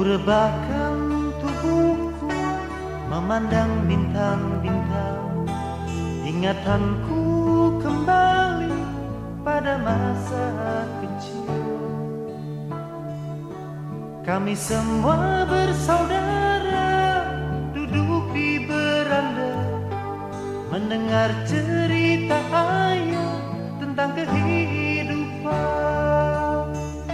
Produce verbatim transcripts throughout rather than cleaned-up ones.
rebahkan tubuhku memandang bintang-bintang. Ingatanku kembali pada masa kecil. Kami semua bersaudara duduk di beranda, mendengar cerita ayah tentang kehidupan.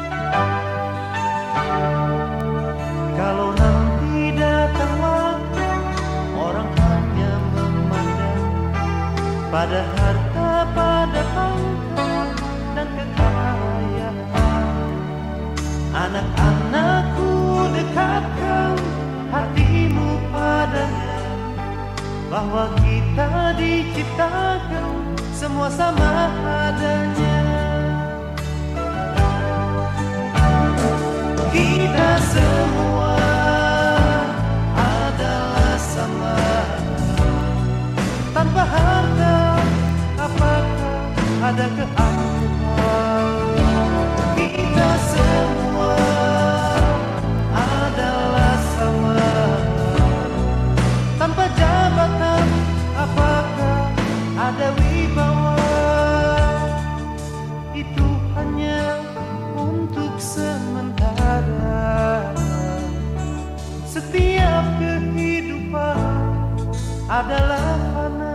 Kalau nanti datang waktu, orang hanya memandang pada harta, pada pangkat dan kekayaan. Anak-anakku, dekatkan hatimu padanya, bahwa kita diciptakan semua sama adanya. Kita semua adalah sama, tanpa harta apakah ada keangkuhan. Kita semua adalah sama, tanpa jabatan apakah ada wibawa. Itu hanya untuk sementara. Setiap kehidupan adalah fana.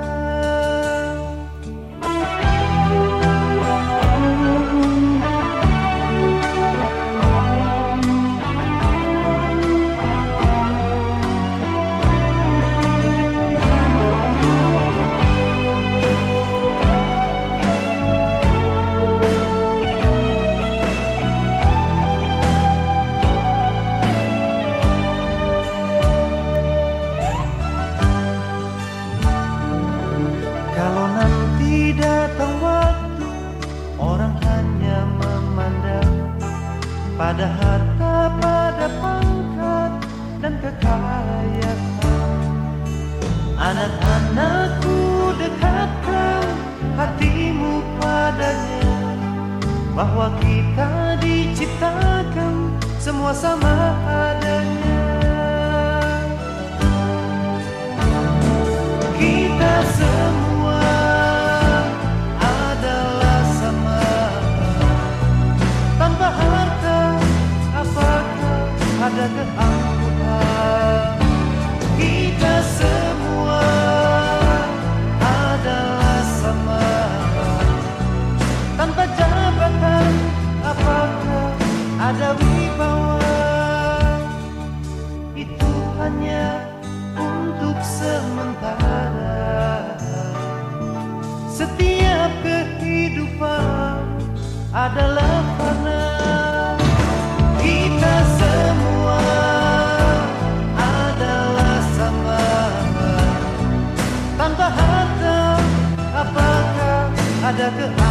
Datang waktu, orang hanya memandang pada harta, pada pangkat dan kekayaan. Anak-anakku, dekatkan hatimu padanya, bahwa kita diciptakan semua sama adanya. Kita semua ada keangkuhan. Kita semua adalah sama, tanpa jabatan apakah ada wibawa. Itu hanya untuk sementara. Setiap kehidupan adalah fana. Kita semua adalah sama, tanpa harta apakah ada keangkuhan.